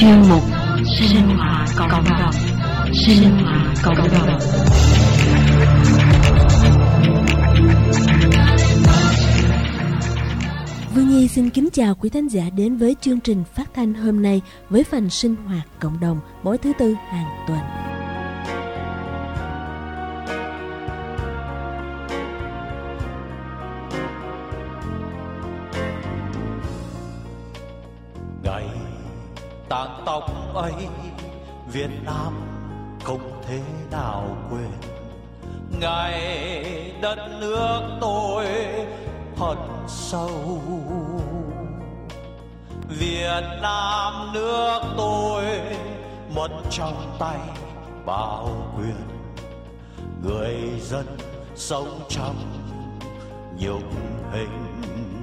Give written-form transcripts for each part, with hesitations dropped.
chuyên mục sinh hoạt cộng đồng. Sinh hoạt cộng đồng. Vương Nhi xin kính chào quý thính giả đến với chương trình phát thanh hôm nay với phần sinh hoạt cộng đồng mỗi thứ Tư hàng tuần. Ngày tang tóc ấy, Việt Nam không thể nào quên. Ngày đất nước tôi hận sâu, Việt Nam nước tôi mất trong tay bao quyền. Người dân sống trong nhục hình.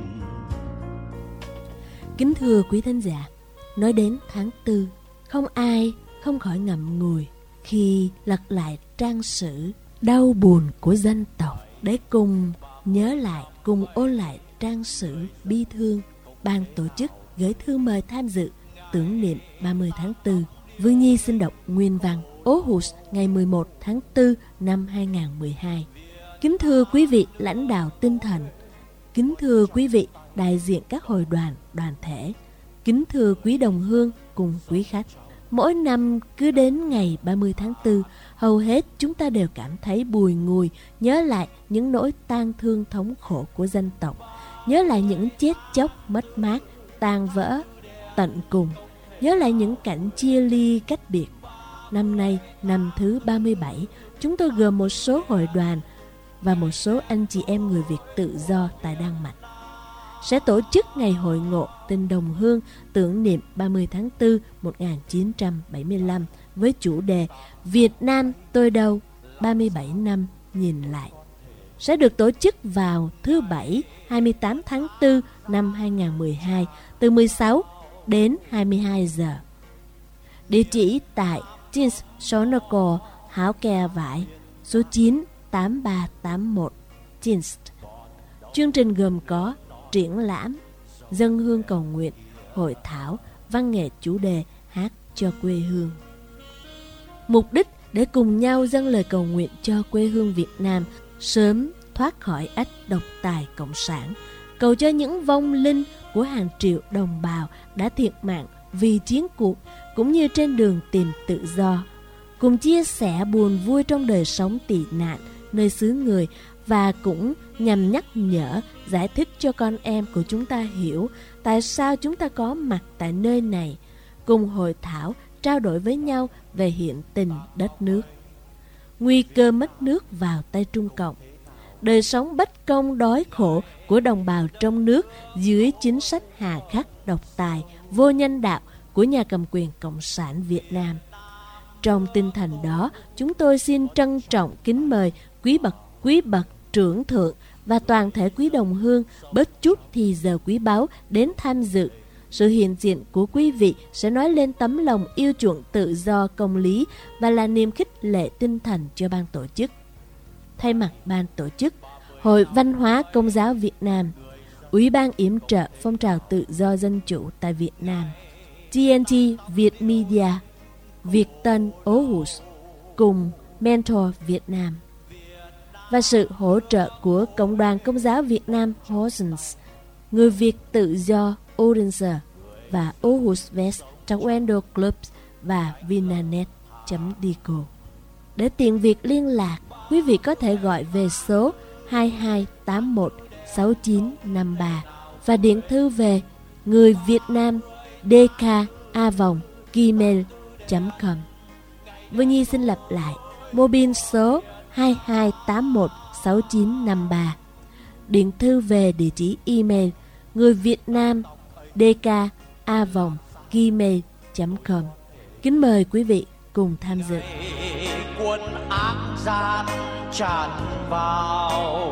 Kính thưa quý thính giả, nói đến tháng 4, không ai không khỏi ngậm ngùi khi lật lại trang sử đau buồn của dân tộc để cùng nhớ lại, cùng ôn lại trang sử bi thương. Ban tổ chức gửi thư mời tham dự tưởng niệm 30 tháng 4. Vương Nhi xin đọc nguyên văn Aarhus ngày 11 tháng 4 năm 2012. Kính thưa quý vị lãnh đạo tinh thần, kính thưa quý vị đại diện các hội đoàn, đoàn thể, kính thưa quý đồng hương cùng quý khách. Mỗi năm cứ đến ngày 30 tháng 4, hầu hết chúng ta đều cảm thấy bùi ngùi, nhớ lại những nỗi tang thương thống khổ của dân tộc, nhớ lại những chết chóc mất mát, tan vỡ tận cùng, nhớ lại những cảnh chia ly cách biệt. Năm nay, năm thứ 37, chúng tôi gồm một số hội đoàn và một số anh chị em người Việt tự do tại Đan Mạch sẽ tổ chức ngày hội ngộ tình đồng hương tưởng niệm 30 tháng 4 1975 với chủ đề Việt Nam tôi đâu, 37 năm nhìn lại. Sẽ được tổ chức vào thứ Bảy 28 tháng 4 năm 2012 từ 16 đến 22 giờ. Địa chỉ tại Jeans Sonoco, Hảo Kè Vải, số 9 8381 Jeans. Chương trình gồm có triển lãm, dâng hương cầu nguyện, hội thảo, văn nghệ chủ đề hát cho quê hương. Mục đích để cùng nhau dâng lời cầu nguyện cho quê hương Việt Nam sớm thoát khỏi ách độc tài cộng sản, cầu cho những vong linh của hàng triệu đồng bào đã thiệt mạng vì chiến cuộc cũng như trên đường tìm tự do, cùng chia sẻ buồn vui trong đời sống tị nạn nơi xứ người, và cũng nhằm nhắc nhở, giải thích cho con em của chúng ta hiểu tại sao chúng ta có mặt tại nơi này, cùng hội thảo, trao đổi với nhau về hiện tình đất nước. Nguy cơ mất nước vào tay Trung Cộng, đời sống bất công đói khổ của đồng bào trong nước dưới chính sách hà khắc, độc tài, vô nhân đạo của nhà cầm quyền Cộng sản Việt Nam. Trong tinh thần đó, chúng tôi xin trân trọng kính mời quý bậc trưởng thượng và toàn thể quý đồng hương bớt chút thì giờ quý báu đến tham dự. Sự hiện diện của quý vị sẽ nói lên tấm lòng yêu chuộng tự do, công lý và là niềm khích lệ tinh thần cho ban tổ chức. Thay mặt ban tổ chức, Hội Văn hóa Công giáo Việt Nam, Ủy ban yểm trợ phong trào tự do dân chủ tại Việt Nam, TNT Việt Media, Việt Tân Aarhus cùng Mentor Việt Nam, và sự hỗ trợ của Cộng đoàn Công giáo Việt Nam Horsens, Người Việt Tự do Odense và Aarhus West trong Wendell Clubs và Vinanet.dico. Để tiện việc liên lạc, quý vị có thể gọi về số 2281 6953 và điện thư về người Việt Nam dka@gmail.com. Vương Nhi xin lặp lại mobile số 2281 6953, điện thư về địa chỉ email người Việt Nam dka@gmail.com. Kính mời quý vị cùng tham dự. Quân ác gian tràn vào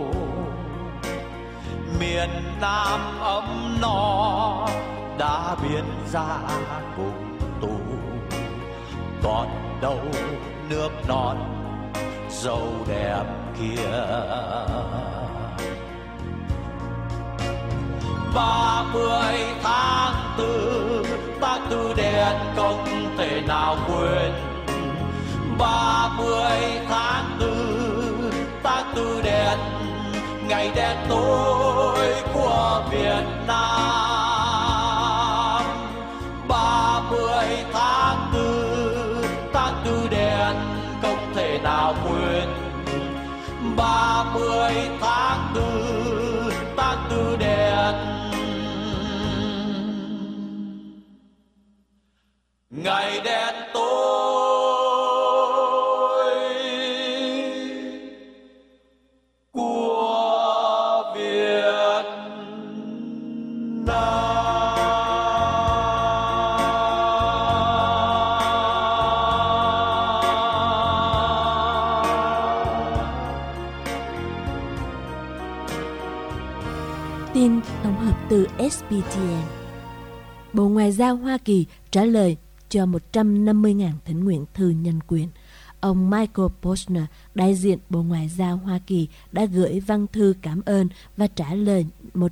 miền Nam ấm no đã biến ra cùng tù, còn đâu nước non dâu đẹp kia. 30 tháng 4 ta Tư đen không thể nào quên. 30 tháng 4 tháng Tư đen, ngày đen tối của Việt Nam. 30 tháng 4 tháng Tư đen không thể nào quên. 30 tháng 4 tháng Tư đen, ngày đen tối của Việt Nam. Tin tổng hợp từ SBTN. Bộ Ngoại giao Hoa Kỳ trả lời cho 150.000 thỉnh nguyện thư nhân quyền. Ông Michael Posner, đại diện Bộ Ngoại giao Hoa Kỳ, đã gửi văn thư cảm ơn và trả lời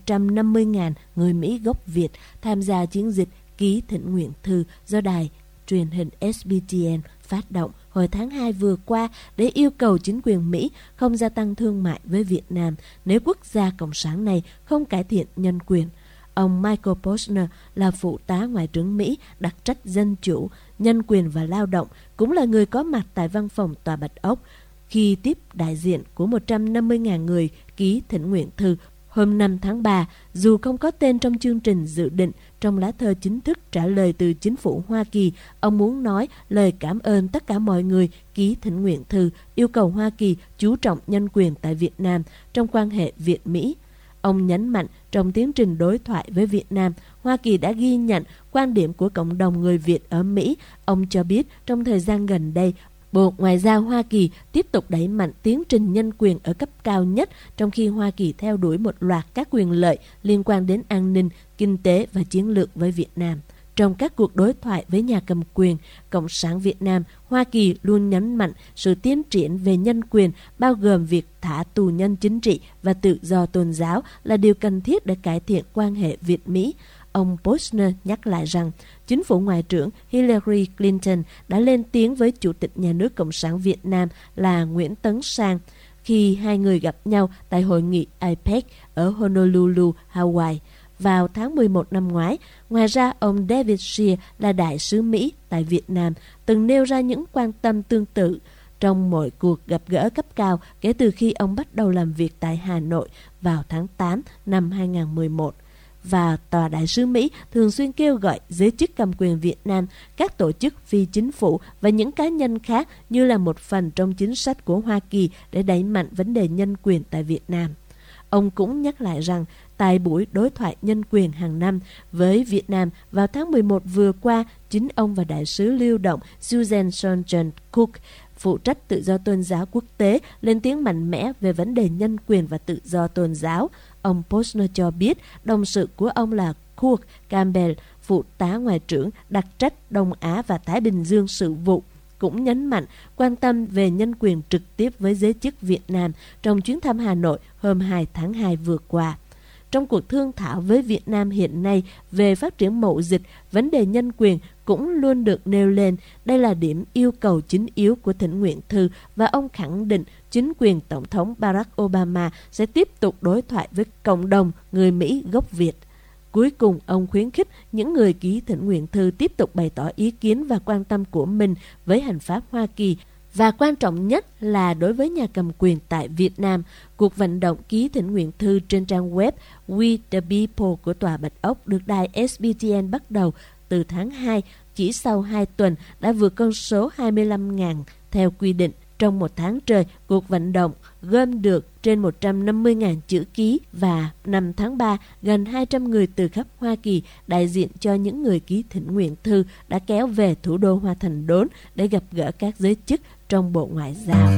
150.000 người Mỹ gốc Việt tham gia chiến dịch ký thỉnh nguyện thư do đài truyền hình SBTN phát động hồi tháng 2 vừa qua để yêu cầu chính quyền Mỹ không gia tăng thương mại với Việt Nam nếu quốc gia cộng sản này không cải thiện nhân quyền. Ông Michael Posner là phụ tá Ngoại trưởng Mỹ đặc trách dân chủ, nhân quyền và lao động, cũng là người có mặt tại văn phòng Tòa Bạch Ốc khi tiếp đại diện của 150.000 người ký thỉnh nguyện thư hôm 5 tháng 3, dù không có tên trong chương trình dự định. Trong lá thư chính thức trả lời từ chính phủ Hoa Kỳ, ông muốn nói lời cảm ơn tất cả mọi người ký thỉnh nguyện thư, yêu cầu Hoa Kỳ chú trọng nhân quyền tại Việt Nam trong quan hệ Việt-Mỹ. Ông nhấn mạnh trong tiến trình đối thoại với Việt Nam, Hoa Kỳ đã ghi nhận quan điểm của cộng đồng người Việt ở Mỹ. Ông cho biết trong thời gian gần đây, Bộ Ngoại giao Hoa Kỳ tiếp tục đẩy mạnh tiến trình nhân quyền ở cấp cao nhất, trong khi Hoa Kỳ theo đuổi một loạt các quyền lợi liên quan đến an ninh, kinh tế và chiến lược với Việt Nam. Trong các cuộc đối thoại với nhà cầm quyền Cộng sản Việt Nam, Hoa Kỳ luôn nhấn mạnh sự tiến triển về nhân quyền, bao gồm việc thả tù nhân chính trị và tự do tôn giáo là điều cần thiết để cải thiện quan hệ Việt-Mỹ. Ông Posner nhắc lại rằng chính phủ Ngoại trưởng Hillary Clinton đã lên tiếng với Chủ tịch Nhà nước Cộng sản Việt Nam là Nguyễn Tấn Sang khi hai người gặp nhau tại hội nghị APEC ở Honolulu, Hawaii vào tháng 11 năm ngoái. Ngoài ra, ông David Shear là đại sứ Mỹ tại Việt Nam từng nêu ra những quan tâm tương tự trong mọi cuộc gặp gỡ cấp cao kể từ khi ông bắt đầu làm việc tại Hà Nội vào tháng 8 năm 2011. Và Tòa đại sứ Mỹ thường xuyên kêu gọi giới chức cầm quyền Việt Nam, các tổ chức phi chính phủ và những cá nhân khác như là một phần trong chính sách của Hoa Kỳ để đẩy mạnh vấn đề nhân quyền tại Việt Nam. Ông cũng nhắc lại rằng tại buổi đối thoại nhân quyền hàng năm với Việt Nam vào tháng 11 vừa qua, chính ông và đại sứ lưu động Susan Sojourner Cook, phụ trách tự do tôn giáo quốc tế, lên tiếng mạnh mẽ về vấn đề nhân quyền và tự do tôn giáo. Ông Posner cho biết đồng sự của ông là Kurt Campbell, phụ tá Ngoại trưởng đặc trách Đông Á và Thái Bình Dương sự vụ, cũng nhấn mạnh quan tâm về nhân quyền trực tiếp với giới chức Việt Nam trong chuyến thăm Hà Nội hôm 2 tháng 2 vừa qua. Trong cuộc thương thảo với Việt Nam hiện nay về phát triển mậu dịch, vấn đề nhân quyền cũng luôn được nêu lên. Đây là điểm yêu cầu chính yếu của thỉnh nguyện thư và ông khẳng định chính quyền Tổng thống Barack Obama sẽ tiếp tục đối thoại với cộng đồng người Mỹ gốc Việt. Cuối cùng, ông khuyến khích những người ký thỉnh nguyện thư tiếp tục bày tỏ ý kiến và quan tâm của mình với hành pháp Hoa Kỳ. Và quan trọng nhất là đối với nhà cầm quyền tại Việt Nam, cuộc vận động ký thỉnh nguyện thư trên trang web We the People của Tòa Bạch Ốc được đài SBTN bắt đầu từ tháng 2, chỉ sau 2 tuần đã vượt con số 25.000 theo quy định. Trong một tháng trời, cuộc vận động gom được trên 150.000 chữ ký và 5 tháng 3, gần 200 người từ khắp Hoa Kỳ đại diện cho những người ký thỉnh nguyện thư đã kéo về thủ đô Hoa Thành Đốn để gặp gỡ các giới chức trong Bộ Ngoại giao.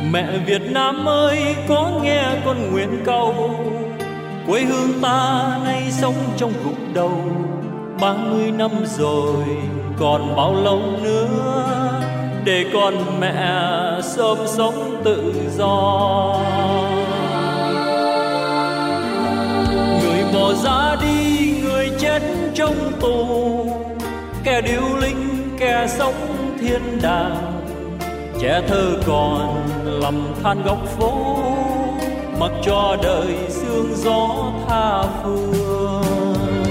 Mẹ Việt Nam ơi, có nghe con nguyện cầu, quê hương ta nay sống trong gục đầu. 30 năm rồi, còn bao lâu nữa để con mẹ sớm sống tự do. Người bỏ ra đi, người chết trong tù, kẻ điêu linh, kẻ sống thiên đàng. Trẻ thơ còn lầm than góc phố, mặc cho đời sương gió tha phương.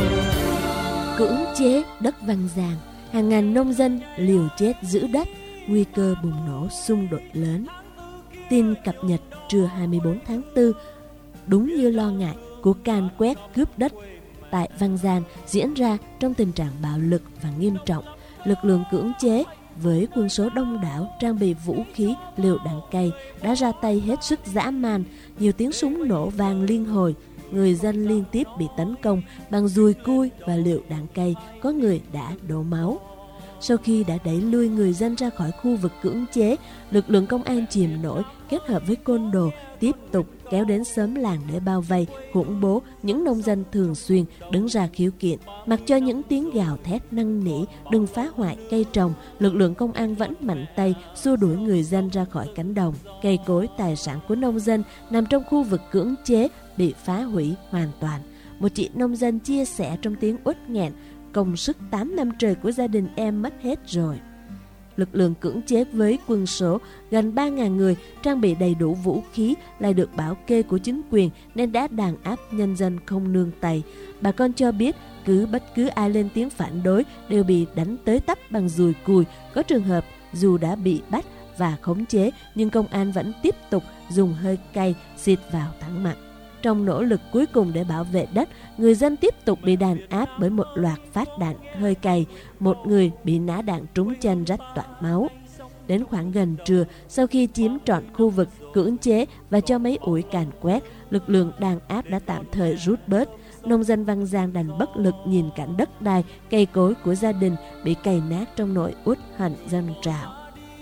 Cưỡng chế đất Văn Giang, hàng ngàn nông dân liều chết giữ đất, nguy cơ bùng nổ xung đột lớn. Tin cập nhật trưa 24 tháng 4, đúng như lo ngại của càn quét cướp đất tại Văn Giang diễn ra trong tình trạng bạo lực và nghiêm trọng. Lực lượng cưỡng chế với quân số đông đảo, trang bị vũ khí, lựu đạn cay đã ra tay hết sức dã man. Nhiều tiếng súng nổ vang liên hồi, người dân liên tiếp bị tấn công bằng dùi cui và lựu đạn cay, có người đã đổ máu. Sau khi đã đẩy lui người dân ra khỏi khu vực cưỡng chế, lực lượng công an chìm nổi kết hợp với côn đồ tiếp tục kéo đến xóm làng để bao vây, khủng bố những nông dân thường xuyên đứng ra khiếu kiện. Mặc cho những tiếng gào thét năn nỉ đừng phá hoại cây trồng, lực lượng công an vẫn mạnh tay xua đuổi người dân ra khỏi cánh đồng. Cây cối, tài sản của nông dân nằm trong khu vực cưỡng chế bị phá hủy hoàn toàn. Một chị nông dân chia sẻ trong tiếng uất nghẹn, công sức 8 năm trời của gia đình em mất hết rồi. Lực lượng cưỡng chế với quân số gần 3.000 người, trang bị đầy đủ vũ khí lại được bảo kê của chính quyền nên đã đàn áp nhân dân không nương tay. Bà con cho biết bất cứ ai lên tiếng phản đối đều bị đánh tới tấp bằng dùi cùi. Có trường hợp dù đã bị bắt và khống chế nhưng công an vẫn tiếp tục dùng hơi cay xịt vào thẳng mặt. Trong nỗ lực cuối cùng để bảo vệ đất, người dân tiếp tục bị đàn áp bởi một loạt phát đạn hơi cay. Một người bị nã đạn trúng chân rách toạc máu. Đến khoảng gần trưa, sau khi chiếm trọn khu vực cưỡng chế và cho mấy ủi càn quét, lực lượng đàn áp đã tạm thời rút bớt. Nông dân Văn Giang đành bất lực nhìn cảnh đất đai, cây cối của gia đình bị cày nát trong nỗi uất hận dâng trào.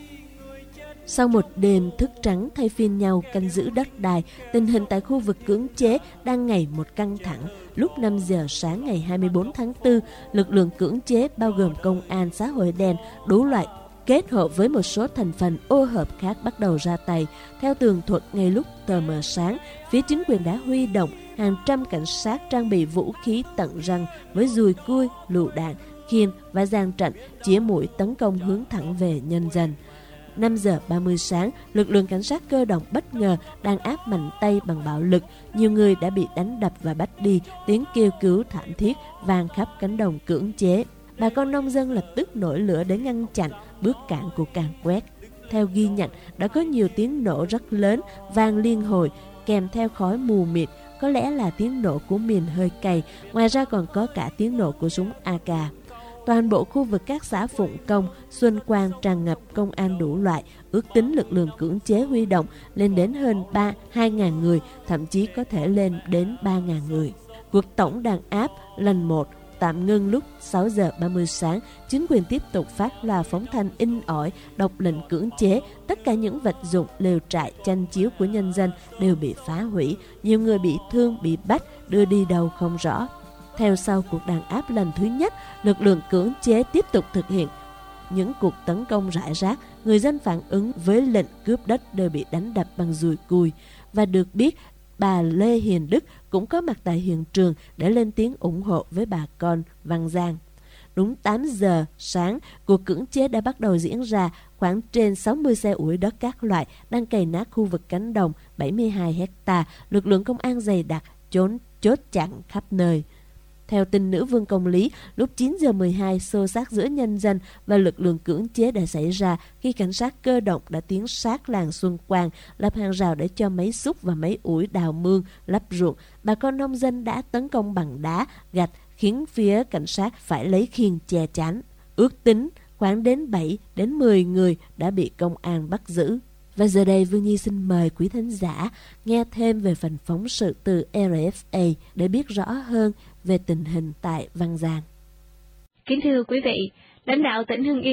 Sau một đêm thức trắng thay phiên nhau canh giữ đất đai, tình hình tại khu vực cưỡng chế đang ngày một căng thẳng. Lúc 5 giờ sáng ngày 24 tháng 4, lực lượng cưỡng chế bao gồm công an, xã hội đen, đủ loại kết hợp với một số thành phần ô hợp khác bắt đầu ra tay. Theo tường thuật, ngay lúc tờ mờ sáng, phía chính quyền đã huy động hàng trăm cảnh sát trang bị vũ khí tận răng với dùi cui, lựu đạn, khiên và dàn trận chĩa mũi tấn công hướng thẳng về nhân dân. 5 giờ 30 sáng, lực lượng cảnh sát cơ động bất ngờ đàn áp mạnh tay bằng bạo lực. Nhiều người đã bị đánh đập và bắt đi, tiếng kêu cứu thảm thiết vang khắp cánh đồng cưỡng chế. Bà con nông dân lập tức nổi lửa để ngăn chặn bước cản của càn quét. Theo ghi nhận, đã có nhiều tiếng nổ rất lớn vang liên hồi, kèm theo khói mù mịt, có lẽ là tiếng nổ của mìn hơi cay. Ngoài ra còn có cả tiếng nổ của súng AK. Toàn bộ khu vực các xã Phụng Công, Xuân Quang tràn ngập công an đủ loại, ước tính lực lượng cưỡng chế huy động lên đến hơn 2.000 người, thậm chí có thể lên đến 3.000 người. Cuộc tổng đàn áp lần 1 tạm ngưng lúc 6 giờ 30 sáng, chính quyền tiếp tục phát loa phóng thanh in ỏi đọc lệnh cưỡng chế. Tất cả những vật dụng, lều trại, chăn chiếu của nhân dân đều bị phá hủy, nhiều người bị thương, bị bắt, đưa đi đâu không rõ. Theo sau cuộc đàn áp lần thứ nhất, lực lượng cưỡng chế tiếp tục thực hiện những cuộc tấn công rải rác. Người dân phản ứng với lệnh cướp đất đều bị đánh đập bằng dùi cùi. Và được biết, bà Lê Hiền Đức cũng có mặt tại hiện trường để lên tiếng ủng hộ với bà con Văn Giang. Đúng 8 giờ sáng, cuộc cưỡng chế đã bắt đầu diễn ra. Khoảng trên 60 xe ủi đất các loại đang cày nát khu vực cánh đồng 72 hecta. Lực lượng công an dày đặc chốt chặn khắp nơi. Theo tin nữ vương công lý, lúc 9 giờ 12, xô xát giữa nhân dân và lực lượng cưỡng chế đã xảy ra khi cảnh sát cơ động đã tiến sát làng Xuân Quang, lập hàng rào để cho máy xúc và máy ủi đào mương, lấp ruộng. Bà con nông dân đã tấn công bằng đá, gạch, khiến phía cảnh sát phải lấy khiên che chắn. Ước tính khoảng đến 7 đến 10 người đã bị công an bắt giữ. Và giờ đây, Vương Nhi xin mời quý thính giả nghe thêm về phần phóng sự từ RFA để biết rõ hơn về tình hình tại Văn Giang. Kính thưa quý vị, lãnh đạo tỉnh Hưng Yên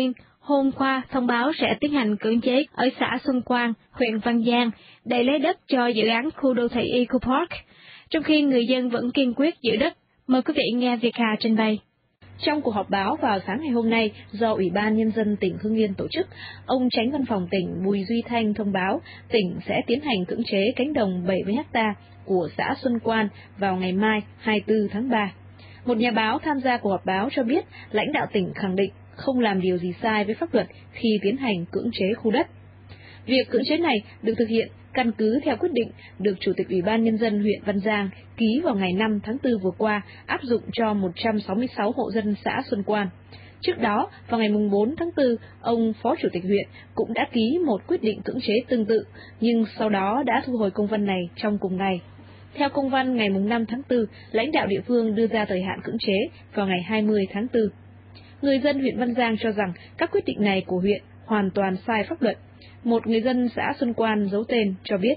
hôm qua thông báo sẽ tiến hành cưỡng chế ở xã Xuân Quan, huyện Văn Giang để lấy đất cho dự án khu đô thị Eco Park, trong khi người dân vẫn kiên quyết giữ đất. Mời quý vị nghe Việt Hà trình bày. Trong cuộc họp báo vào sáng ngày hôm nay do Ủy ban Nhân dân tỉnh Hưng Yên tổ chức, ông Chánh Văn phòng tỉnh Bùi Duy Thanh thông báo tỉnh sẽ tiến hành cưỡng chế cánh đồng 70 ha của xã Xuân Quan vào ngày mai 24 tháng 3. Một nhà báo tham gia cuộc họp báo cho biết lãnh đạo tỉnh khẳng định không làm điều gì sai với pháp luật khi tiến hành cưỡng chế khu đất. Việc cưỡng chế này được thực hiện căn cứ theo quyết định được Chủ tịch Ủy ban Nhân dân huyện Văn Giang ký vào ngày 5 tháng 4 vừa qua, áp dụng cho 166 hộ dân xã Xuân Quan. Trước đó, vào ngày 4 tháng 4, ông Phó Chủ tịch huyện cũng đã ký một quyết định cưỡng chế tương tự, nhưng sau đó đã thu hồi công văn này trong cùng ngày. Theo công văn ngày 5 tháng 4, lãnh đạo địa phương đưa ra thời hạn cưỡng chế vào ngày 20 tháng 4. Người dân huyện Văn Giang cho rằng các quyết định này của huyện hoàn toàn sai pháp luật. Một người dân xã Xuân Quan giấu tên cho biết.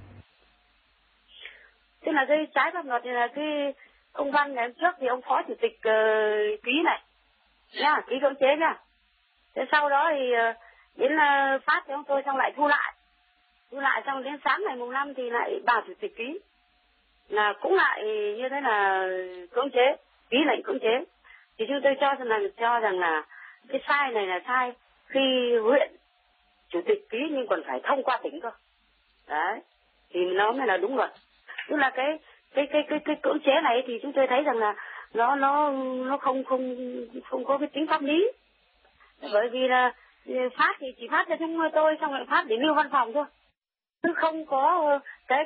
Tức là cái trái pháp luật là cái công văn ngày hôm trước thì ông Phó Chủ tịch ký này, nhá, ký cưỡng chế nhá. Thế sau đó thì đến phát cho chúng tôi xong lại thu lại xong đến sáng ngày 5 thì lại bà Chủ tịch ký, là cũng lại như thế là cưỡng chế, ký lệnh cưỡng chế. Thì chúng tôi cho rằng là cái sai này là sai khi huyện Chủ tịch ký nhưng còn phải thông qua tỉnh cơ. Đấy, thì nó mới là đúng luật. Tức là cái cưỡng chế này thì chúng tôi thấy rằng là nó không có cái tính pháp lý. Bởi vì là phát thì chỉ phát cho chúng tôi xong lại phát để lưu văn phòng thôi. Chứ không có cái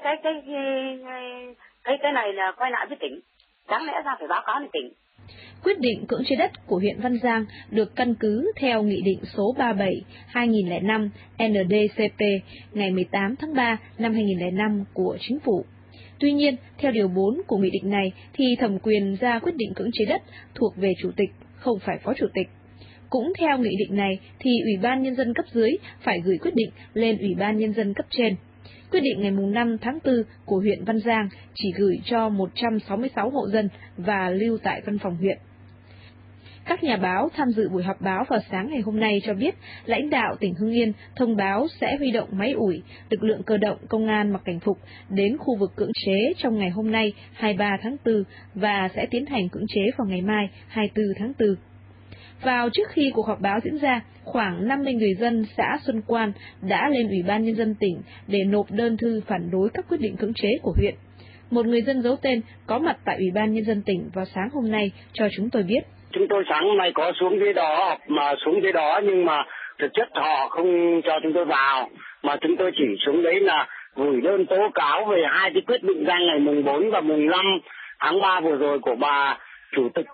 này là quay lại với tỉnh. Đáng lẽ ra phải báo cáo lên tỉnh. Quyết định cưỡng chế đất của huyện Văn Giang được căn cứ theo Nghị định số 37/2005 NDCP ngày 18 tháng 3 năm 2005 của Chính phủ. Tuy nhiên, theo Điều 4 của Nghị định này thì thẩm quyền ra quyết định cưỡng chế đất thuộc về Chủ tịch, không phải Phó Chủ tịch. Cũng theo Nghị định này thì Ủy ban Nhân dân cấp dưới phải gửi quyết định lên Ủy ban Nhân dân cấp trên. Quyết định ngày 5 tháng 4 của huyện Văn Giang chỉ gửi cho 166 hộ dân và lưu tại văn phòng huyện. Các nhà báo tham dự buổi họp báo vào sáng ngày hôm nay cho biết lãnh đạo tỉnh Hưng Yên thông báo sẽ huy động máy ủi, lực lượng cơ động, công an mặc cảnh phục đến khu vực cưỡng chế trong ngày hôm nay 23 tháng 4 và sẽ tiến hành cưỡng chế vào ngày mai 24 tháng 4. Vào trước khi cuộc họp báo diễn ra, khoảng 50 người dân xã Xuân Quan đã lên Ủy ban Nhân dân tỉnh để nộp đơn thư phản đối các quyết định cưỡng chế của huyện. Một người dân giấu tên có mặt tại Ủy ban Nhân dân tỉnh vào sáng hôm nay cho chúng tôi biết. Chúng tôi sáng hôm nay có xuống dưới đó nhưng mà thực chất họ không cho chúng tôi vào, mà chúng tôi chỉ xuống đấy là gửi đơn tố cáo về hai cái quyết định ra ngày mùng 4 và mùng 5 tháng 3 vừa rồi của bà Chủ tịch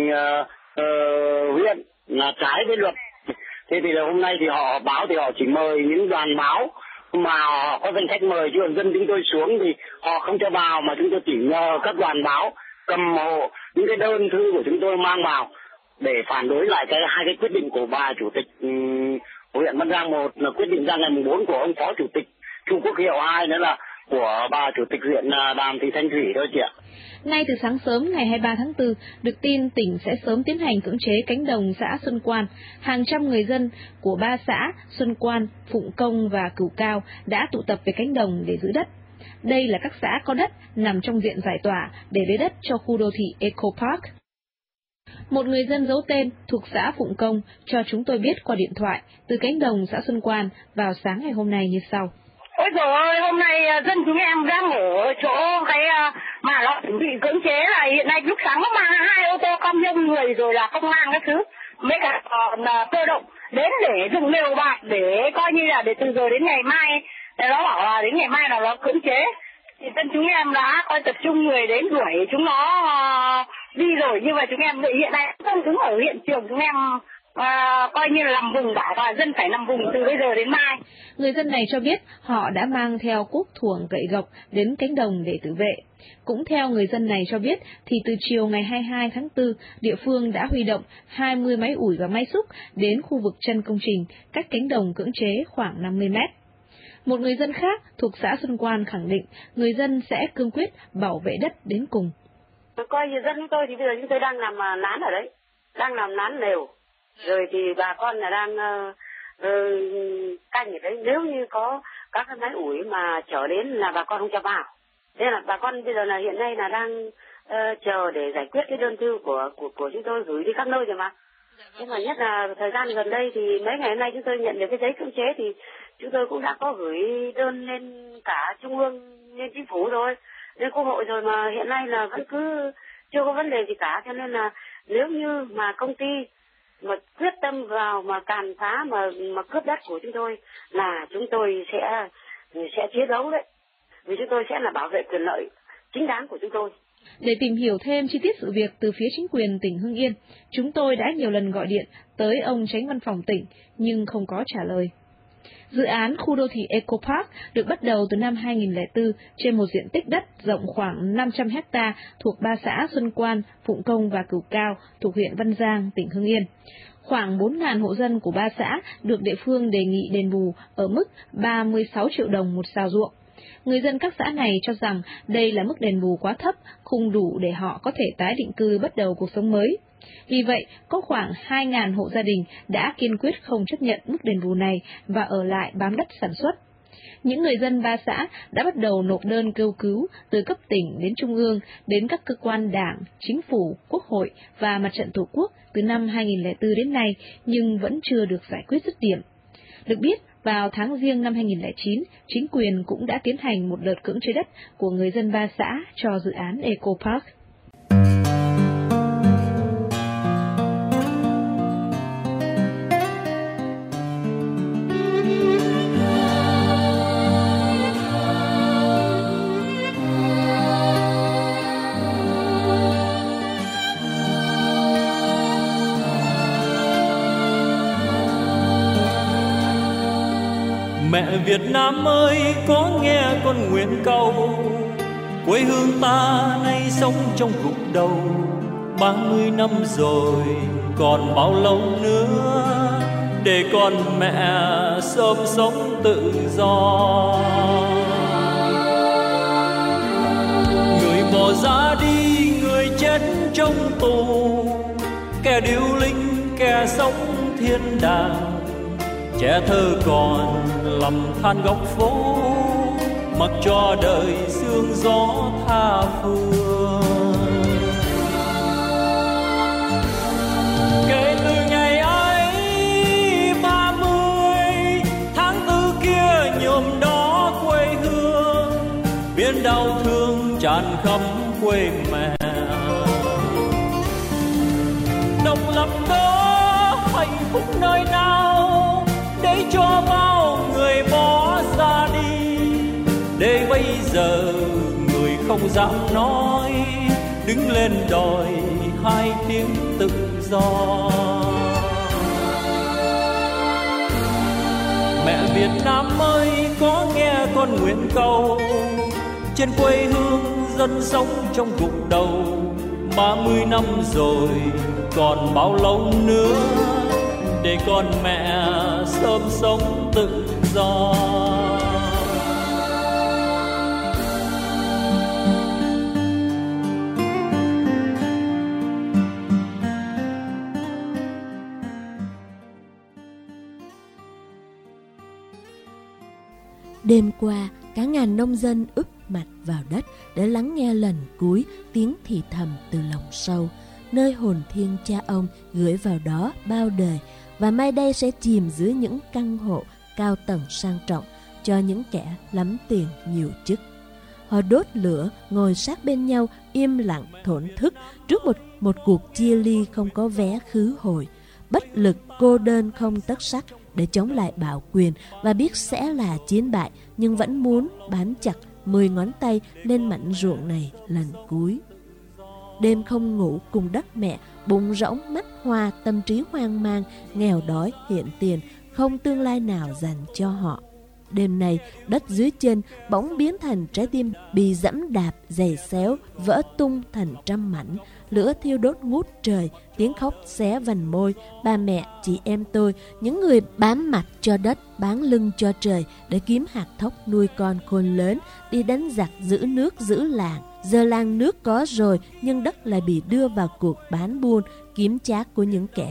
huyện là trái với luật. Thế thì là hôm nay thì họ báo thì họ chỉ mời những đoàn báo mà họ có danh sách mời, chứ dân chúng tôi xuống thì họ không cho vào, mà chúng tôi chỉ nhờ các đoàn báo cầm hộ những cái đơn thư của chúng tôi mang vào để phản đối lại hai cái quyết định của bà Chủ tịch huyện Văn Giang. Một là quyết định ra ngày mùng 4 của ông Phó Chủ tịch Trung Quốc Hiệu, hai nữa là của bà Chủ tịch huyện Đàm Thị Thanh Thủy thôi chị ạ. Ngay từ sáng sớm ngày 23 tháng 4, được tin tỉnh sẽ sớm tiến hành cưỡng chế cánh đồng xã Xuân Quan. Hàng trăm người dân của 3 xã Xuân Quan, Phụng Công và Cửu Cao đã tụ tập về cánh đồng để giữ đất. Đây là các xã có đất nằm trong diện giải tỏa để lấy đất cho khu đô thị Eco Park. Một người dân giấu tên thuộc xã Phụng Công cho chúng tôi biết qua điện thoại từ cánh đồng xã Xuân Quan vào sáng ngày hôm nay như sau. Ôi trời ơi, hôm nay dân chúng em đang ở chỗ cái mà nó bị cưỡng chế là hiện nay lúc sáng nó mang 2 ô tô công nhân người rồi là công an các thứ, mấy cả cơ động đến để dựng lều bạt để coi như là để từ giờ đến ngày mai, nó bảo là đến ngày mai là nó cưỡng chế. Thì dân chúng em đã coi tập trung người đến đuổi chúng nó đi rồi, nhưng mà chúng em hiện nay không đứng ở hiện trường, chúng em coi như là làm vùng, bảo là dân phải nằm vùng từ bây giờ đến mai. Người dân này cho biết họ đã mang theo cuốc thuồng gậy gộc đến cánh đồng để tự vệ. Cũng theo người dân này cho biết thì từ chiều ngày 22 tháng 4, địa phương đã huy động 20 máy ủi và máy xúc đến khu vực chân công trình, cách cánh đồng cưỡng chế khoảng 50 mét. Một người dân khác thuộc xã Xuân Quan khẳng định người dân sẽ cương quyết bảo vệ đất đến cùng. Coi như dân chúng tôi thì bây giờ chúng tôi đang làm nán ở đấy, đang làm nán lều. Rồi thì bà con là đang canh ở đấy, nếu như có các cái máy ủi mà chở đến là bà con không cho vào. Thế là bà con bây giờ là hiện nay là đang chờ để giải quyết cái đơn thư của chúng tôi gửi đi các nơi rồi mà. Thế mà nhất là thời gian gần đây thì mấy ngày hôm nay chúng tôi nhận được cái giấy cưỡng chế thì chúng tôi cũng đã có gửi đơn lên cả trung ương, lên chính phủ rồi, lên quốc hội rồi, mà hiện nay là vẫn cứ chưa có vấn đề gì cả. Cho nên là nếu như mà công ty mà quyết tâm vào mà càn phá mà cướp đất của chúng tôi là chúng tôi sẽ chiến đấu đấy, vì chúng tôi sẽ là bảo vệ quyền lợi chính đáng của chúng tôi. Để tìm hiểu thêm chi tiết sự việc từ phía chính quyền tỉnh Hưng Yên, chúng tôi đã nhiều lần gọi điện tới ông Chánh Văn phòng tỉnh nhưng không có trả lời. Dự án khu đô thị Eco Park được bắt đầu từ năm 2004 trên một diện tích đất rộng khoảng 500 ha thuộc 3 xã Xuân Quan, Phụng Công và Cửu Cao thuộc huyện Văn Giang, tỉnh Hưng Yên. Khoảng 4.000 hộ dân của 3 xã được địa phương đề nghị đền bù ở mức 36 triệu đồng một sào ruộng. Người dân các xã này cho rằng đây là mức đền bù quá thấp, không đủ để họ có thể tái định cư bắt đầu cuộc sống mới. Vì vậy, có khoảng 2.000 hộ gia đình đã kiên quyết không chấp nhận mức đền bù này và ở lại bám đất sản xuất. Những người dân 3 xã đã bắt đầu nộp đơn kêu cứu từ cấp tỉnh đến trung ương, đến các cơ quan đảng, chính phủ, quốc hội và mặt trận tổ quốc từ năm 2004 đến nay, nhưng vẫn chưa được giải quyết dứt điểm. Được biết, vào tháng Giêng năm 2009, chính quyền cũng đã tiến hành một đợt cưỡng chế đất của người dân 3 xã cho dự án Eco Park. Mẹ Việt Nam ơi, có nghe con nguyện cầu, quê hương ta nay sống trong gục đầu. 30 năm rồi, còn bao lâu nữa để con mẹ sớm sống tự do. Người bỏ ra đi, người chết trong tù, kẻ điêu linh, kẻ sống thiên đàng. Trẻ thơ còn lầm than góc phố, mặc cho đời sương gió tha phương. Kể từ ngày ấy 30 tháng 4 kia nhuộm đỏ quê hương, biển đau thương tràn khắp quê mẹ. Độc lập đó hạnh phúc nơi nào để cho bao người bỏ ra đi, để bây giờ người không dám nói, đứng lên đòi 2 tiếng tự do. Mẹ Việt Nam ơi, có nghe con nguyện cầu, trên quê hương dân sống trong gục đầu. 30 năm rồi, còn bao lâu nữa để con mẹ sớm sống tự do. Đêm qua, cả ngàn nông dân úp mặt vào đất để lắng nghe lần cuối tiếng thì thầm từ lòng sâu, nơi hồn thiêng cha ông gửi vào đó bao đời, và mai đây sẽ chìm dưới những căn hộ cao tầng sang trọng cho những kẻ lắm tiền nhiều chức. Họ đốt lửa, ngồi sát bên nhau, im lặng thổn thức trước một cuộc chia ly không có vé khứ hồi, bất lực cô đơn không tất sắc để chống lại bạo quyền, và biết sẽ là chiến bại nhưng vẫn muốn bám chặt 10 ngón tay lên mảnh ruộng này lần cuối. Đêm không ngủ cùng đất mẹ, bụng rỗng mắt hoa, tâm trí hoang mang, nghèo đói hiện tiền, không tương lai nào dành cho họ. Đêm này, đất dưới chân bỗng biến thành trái tim bị dẫm đạp, giày xéo, vỡ tung thành trăm mảnh. Lửa thiêu đốt ngút trời, tiếng khóc xé vành môi. Ba mẹ, chị em tôi, những người bám mặt cho đất, bán lưng cho trời để kiếm hạt thóc nuôi con khôn lớn, đi đánh giặc giữ nước giữ làng. Giờ làng nước có rồi, nhưng đất lại bị đưa vào cuộc bán buôn, kiếm chác của những kẻ chức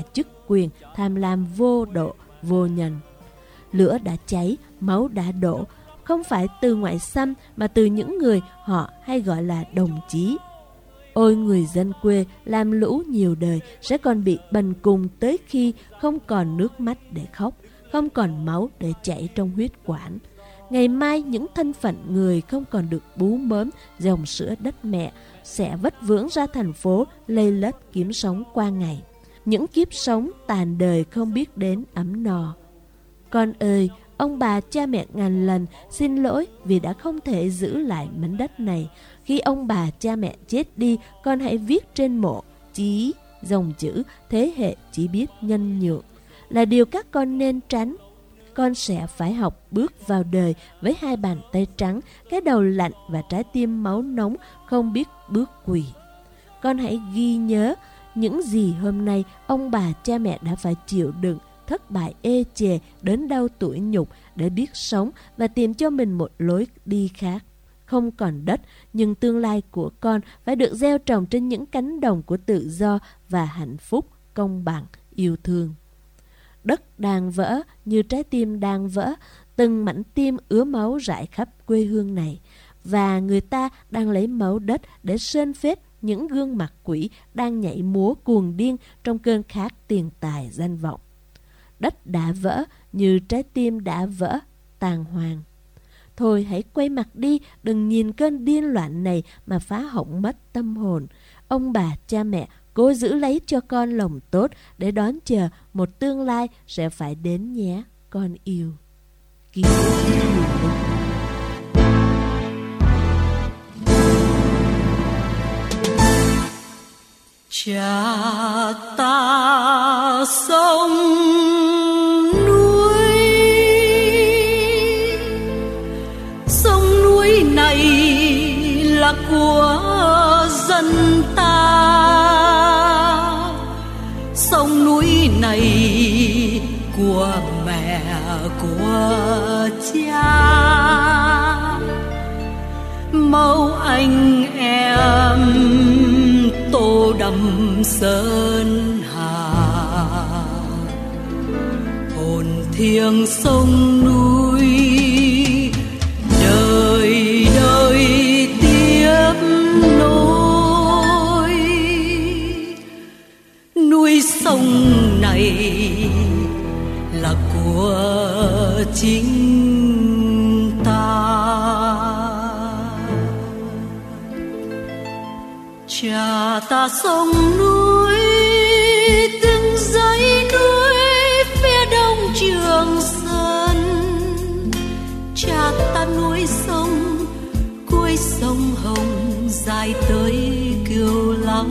quyền, tham lam vô độ, vô nhân. Lửa đã cháy, máu đã đổ, không phải từ ngoại xâm mà từ những người họ hay gọi là đồng chí. Ôi người dân quê làm lũ nhiều đời sẽ còn bị bần cùng tới khi không còn nước mắt để khóc, không còn máu để chảy trong huyết quản. Ngày mai những thân phận người không còn được bú mớm dòng sữa đất mẹ sẽ vất vưởng ra thành phố lây lất kiếm sống qua ngày. Những kiếp sống tàn đời không biết đến ấm no. Con ơi, ông bà cha mẹ ngàn lần xin lỗi vì đã không thể giữ lại mảnh đất này. Khi ông bà cha mẹ chết đi, con hãy viết trên mộ chí dòng chữ thế hệ chỉ biết nhân nhượng, là điều các con nên tránh. Con sẽ phải học bước vào đời với hai bàn tay trắng, cái đầu lạnh và trái tim máu nóng, không biết bước quỳ. Con hãy ghi nhớ những gì hôm nay ông bà cha mẹ đã phải chịu đựng, thất bại ê chề, đớn đau tủi nhục để biết sống và tìm cho mình một lối đi khác. Không còn đất, nhưng tương lai của con phải được gieo trồng trên những cánh đồng của tự do và hạnh phúc, công bằng, yêu thương. Đất đang vỡ như trái tim đang vỡ, từng mảnh tim ứa máu rải khắp quê hương này. Và người ta đang lấy máu đất để sơn phết những gương mặt quỷ đang nhảy múa cuồng điên trong cơn khát tiền tài danh vọng. Đất đã vỡ như trái tim đã vỡ, tàn hoàng. Thôi hãy quay mặt đi, đừng nhìn cơn điên loạn này mà phá hỏng mất tâm hồn. Ông bà cha mẹ cố giữ lấy cho con lòng tốt để đón chờ một tương lai sẽ phải đến nhé, con yêu. Ký cha ta sông núi, sông núi này là của dân ta, sông núi này của mẹ của cha. Mẫu anh em tô đậm sơn hà, hồn thiêng sông núi đời đời tiếp nối. Núi sông này là của chính ta. Cha ta sông núi, từng dãy núi phía đông Trường Sơn. Cha ta núi sông, cuối sông Hồng dài tới Cửu Long.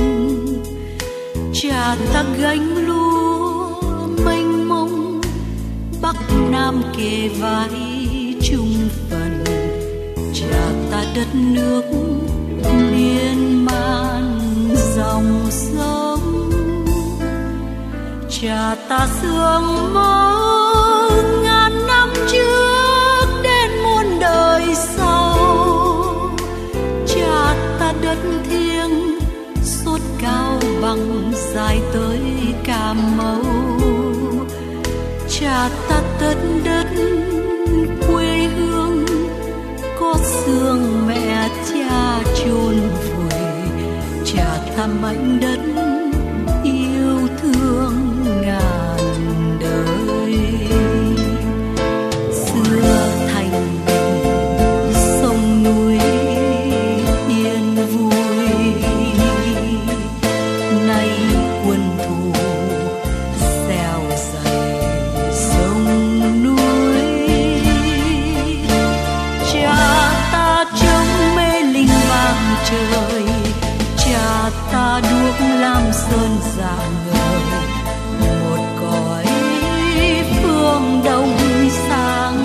Cha ta gánh lúa mênh mông, Bắc Nam kề vai chung phần. Cha ta đất nước miên man dòng sông. Cha ta xương máu ngàn năm trước đến muôn đời sau. Cha ta đất thiêng suốt Cao Bằng dài tới Cà Mau. Cha ta tất đất quê hương có xương mẹ cha chôn vùi. Cha ta mảnh đất yêu thương ngàn đời. Xưa thành bình sông núi yên vui, nay quân thù xeo dày sông núi. Cha ta trông mê linh vàng trời, cha ta đuốc lam sơn dạng ngời. Một cõi phương đông sáng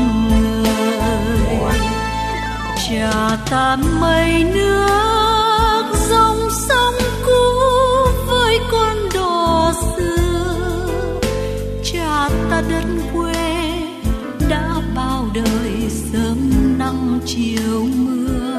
ngời. Cha ta mây nước dòng sông cũ với con đò xưa. Cha ta đất quê đã bao đời sớm nắng chiều mưa.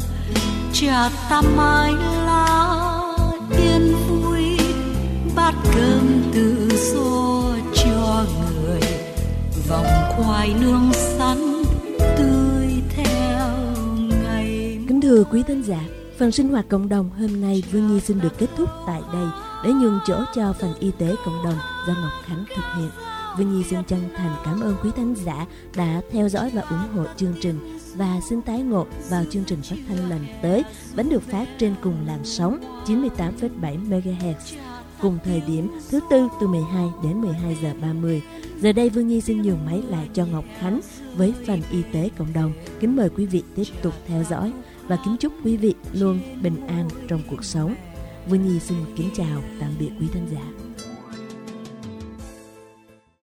Cha ta mái lá yên vui, bát cơm tự do cho người, vòng khoai nướng sắn tươi theo ngày. Kính thưa quý thính giả, phần sinh hoạt cộng đồng hôm nay Vương Nhi xin được kết thúc tại đây để nhường chỗ cho phần y tế cộng đồng do Ngọc Khánh thực hiện. Vương Nhi xin chân thành cảm ơn quý thính giả đã theo dõi và ủng hộ chương trình, và xin tái ngộ vào chương trình phát thanh lần tới vẫn được phát trên cùng làn sóng 98,7 MHz cùng thời điểm thứ tư từ 12 đến 12 giờ 30. Giờ đây Vương Nhi xin nhường máy lại cho Ngọc Khánh với phần y tế cộng đồng. Kính mời quý vị tiếp tục theo dõi và kính chúc quý vị luôn bình an trong cuộc sống. Vương Nhi xin kính chào tạm biệt quý thính giả.